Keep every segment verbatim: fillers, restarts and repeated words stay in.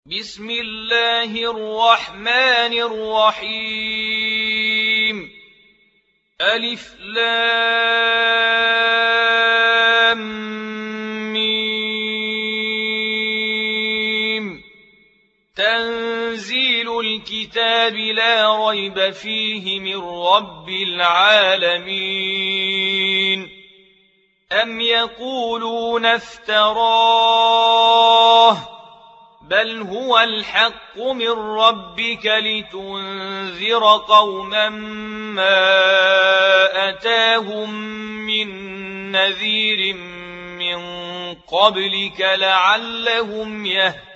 بسم الله الرحمن الرحيم ألف لام ميم تنزيل الكتاب لا ريب فيه من رب العالمين أم يقولون افتراه بل هو الحق من ربك لتنذر قوما ما أتاهم من نذير من قبلك لعلهم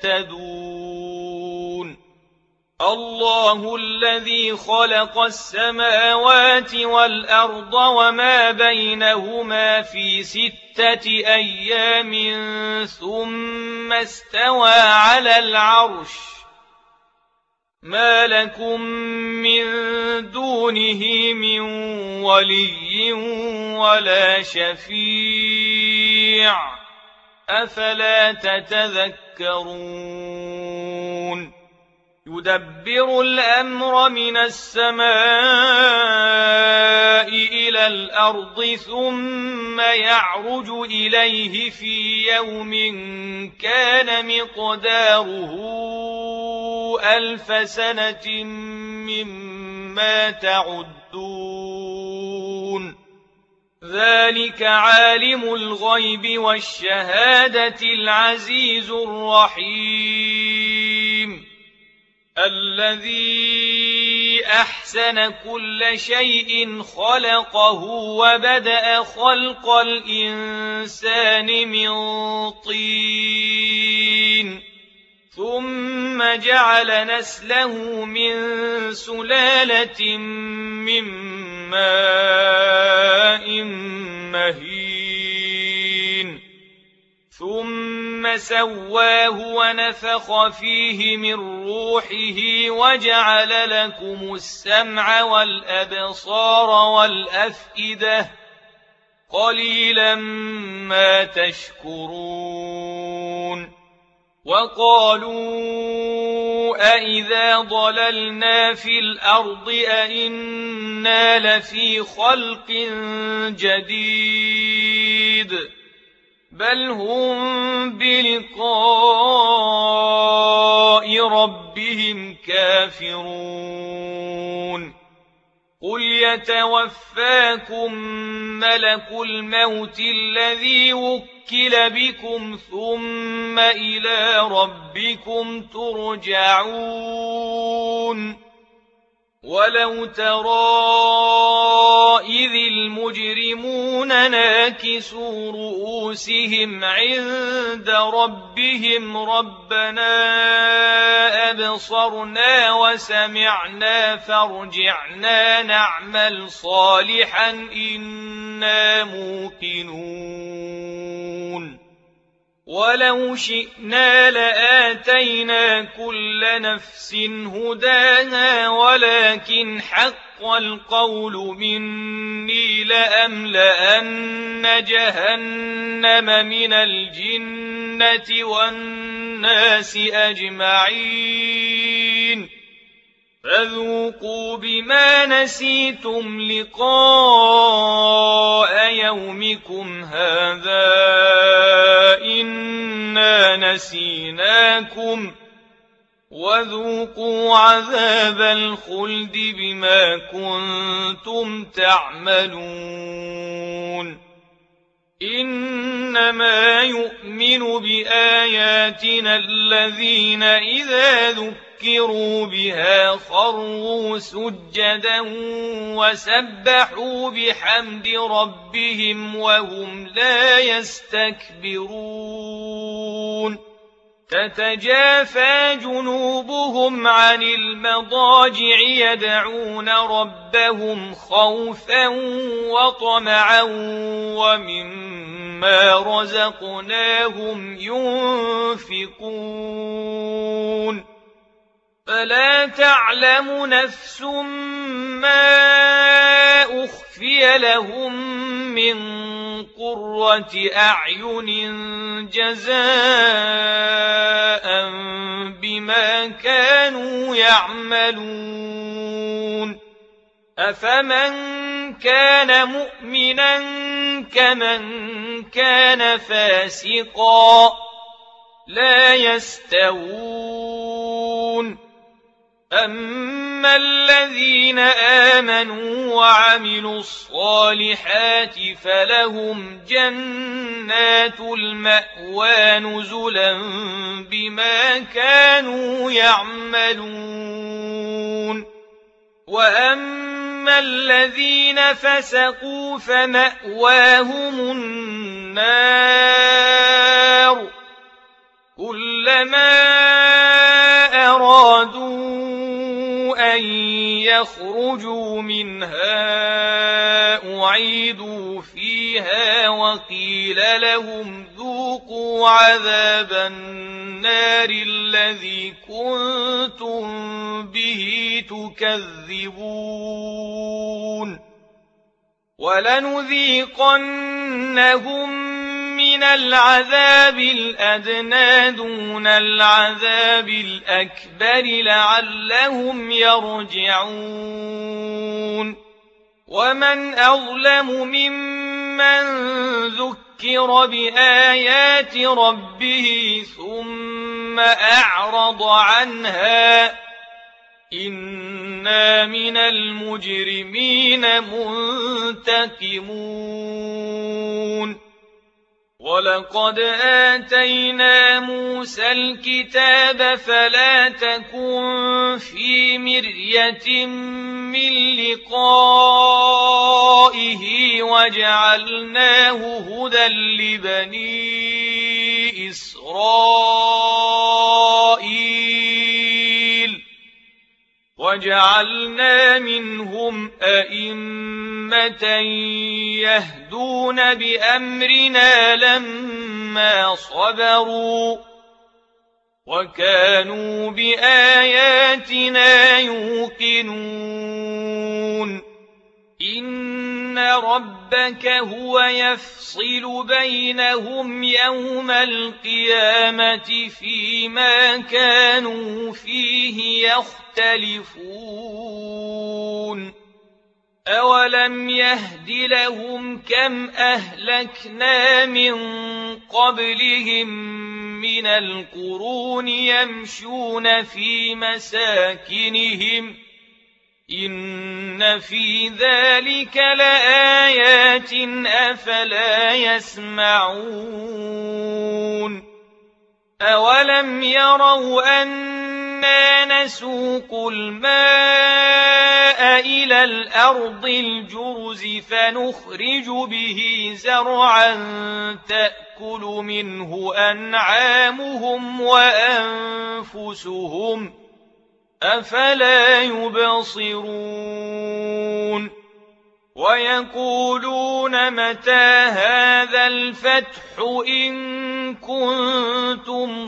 يهتدون الله الذي خلق السماوات والأرض وما بينهما في ستة أيام ثم استوى على العرش ما لكم من دونه من ولي ولا شفيع أفلا تتذكرون يدبر الأمر من السماء إلى الأرض ثم يعرج إليه في يوم كان مقداره ألف سنة مما تعدون ذلك عالم الغيب والشهادة العزيز الرحيم الذي أحسن كل شيء خلقه وبدأ خلق الإنسان من طين ثم جعل نسله من سلالة من ماء مهين ثم سواه ونفخ فيه من روحه وجعل لكم السمع والأبصار والأفئدة قليلا ما تشكرون وقالوا أإذا ضللنا في الأرض أإنا لفي خلق جديد بل هم بلقاء ربهم كافرون قل يتوفاكم ملك الموت الذي وكل بكم ثم إلى ربكم ترجعون ولو ترى إذ المجرمون ناكسوا رؤوسهم عند ربهم ربنا أبصرنا وسمعنا فارجعنا نعمل صالحا إنا موقنون ولو شئنا لآتينا كل نفس هداها ولكن حق القول مني لأملأن جهنم من الجنة والناس أجمعين فذوقوا بما نسيتم لقاء يومكم هذا إنا نسيناكم وذوقوا عذاب الخلد بما كنتم تعملون إنما يؤمن بآياتنا الذين إذا ذكروا بها خروا سجدا وسبحوا بحمد ربهم وهم لا يستكبرون تتجافى جنوبهم عن المضاجع يدعون ربهم خوفا وطمعا ومما رزقناهم ينفقون فلا تعلم نفس ما أخفي لهم من قرة أعين جزاء بما بما كانوا يعملون أفمن كان مؤمنا كمن كان فاسقا لا يستوون أما الذين آمنوا وعملوا الصالحات فلهم جنات المأوى نزلا بما كانوا يعملون وأما الذين فسقوا فمأواهم النار كلما أرادوا أن يخرجوا منها أعيدوا فيها وقيل لهم ذوقوا عذاب النار الذي كنتم به تكذبون ولنذيقنهم من العذاب الأدنى دون العذاب الأكبر لعلهم يرجعون ومن أظلم ممن ذكر بآيات ربه ثم أعرض عنها إنا من المجرمين منتقمون ولقد آتينا موسى الكتاب فلا تكن في مرية من لقائه وجعلناه هدى لبني إسرائيل وجعلنا منهم أئمة يهدون بأمرنا لما صبروا وكانوا بآياتنا يوقنون إن ربك هو يفصل بينهم يوم القيامة فيما كانوا فيه يختلفون أولم يهد لهم كم أهلكنا من قبلهم من القرون يمشون في مساكنهم إن في ذلك لآيات أفلا يسمعون أولم يروا أنا نسوق الماء إلى الأرض الجرز فنخرج به زرعا تأكل منه أنعامهم وأنفسهم أفلا يبصرون ويقولون متى هذا الفتح إن كنتم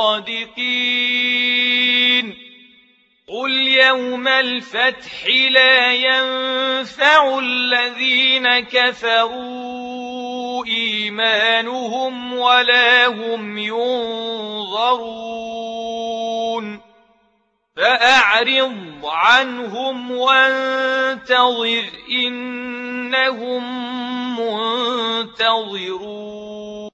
صادقين قل يوم الفتح لا ينفع الذين كفروا إيمانهم ولا هم ينظرون فأعرض عنهم وانتظر إنهم منتظرون